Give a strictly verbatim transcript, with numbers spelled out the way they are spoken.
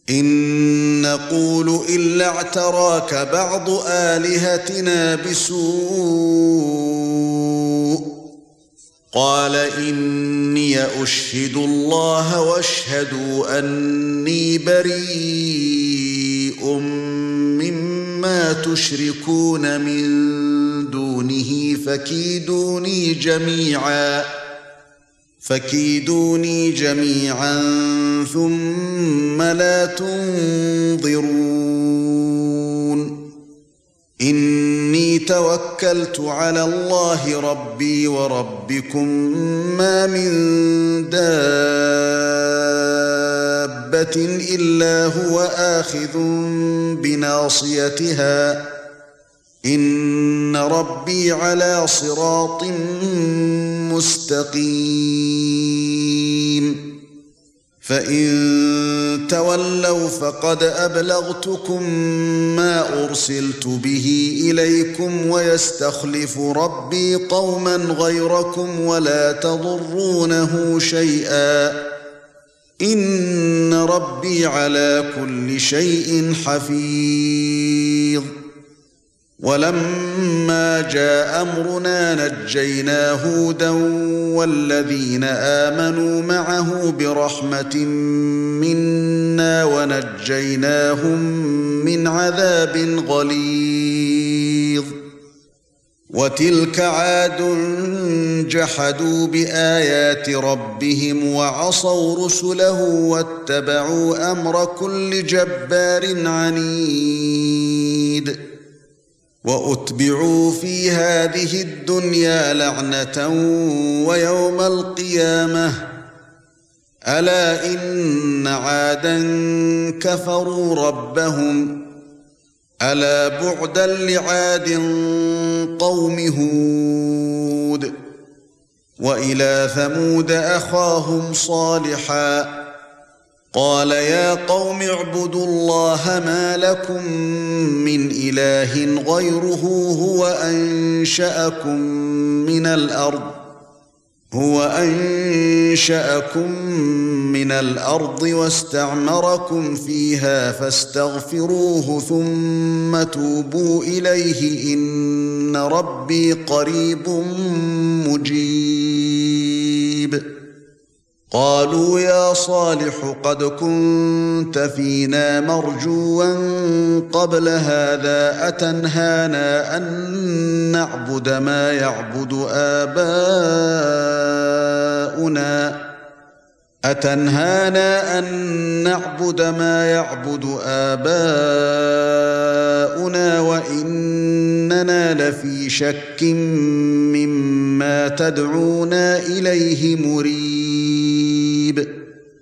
إن نقول إلا اعتراك بعض آلهتنا بسوء قال إني أشهد الله واشهدوا أني بريء مما تشركون من دونه فكيدوني جميعا فكيدوني جميعا ثم لا تنظرون إني توكلت على الله ربي وربكم ما من دابة إلا هو آخذ بناصيتها إن ربي على صراط مستقيم فإن تولوا فقد أبلغتكم ما أرسلت به إليكم ويستخلف ربي قوما غيركم ولا تضرونه شيئا إن ربي على كل شيء حفيظ ولما جاء أمرنا نجينا هودا والذين آمنوا معه برحمة منا ونجيناهم من عذاب غليظ وتلك عاد جحدوا بآيات ربهم وعصوا رسله واتبعوا أمر كل جبار عنيد وأتبعوا في هذه الدنيا لعنة ويوم القيامة ألا إن عادا كفروا ربهم ألا بعدا لعاد قوم هود وإلى ثمود أخاهم صالحا قال يا قوم اعبدوا الله ما لكم من إله غيره هو أنشأكم من الأرض هو أنشأكم من الأرض واستعمركم فيها فاستغفروه ثم توبوا إليه إن ربي قريب مجيب قالوا يا صالح قد كنت فينا مرجوا قبل هذا أتنهانا أن نعبد ما يعبد آباؤنا أتنهانا أن نعبد ما يعبد آباؤنا وإننا لفي شك مما تدعونا إليه مريب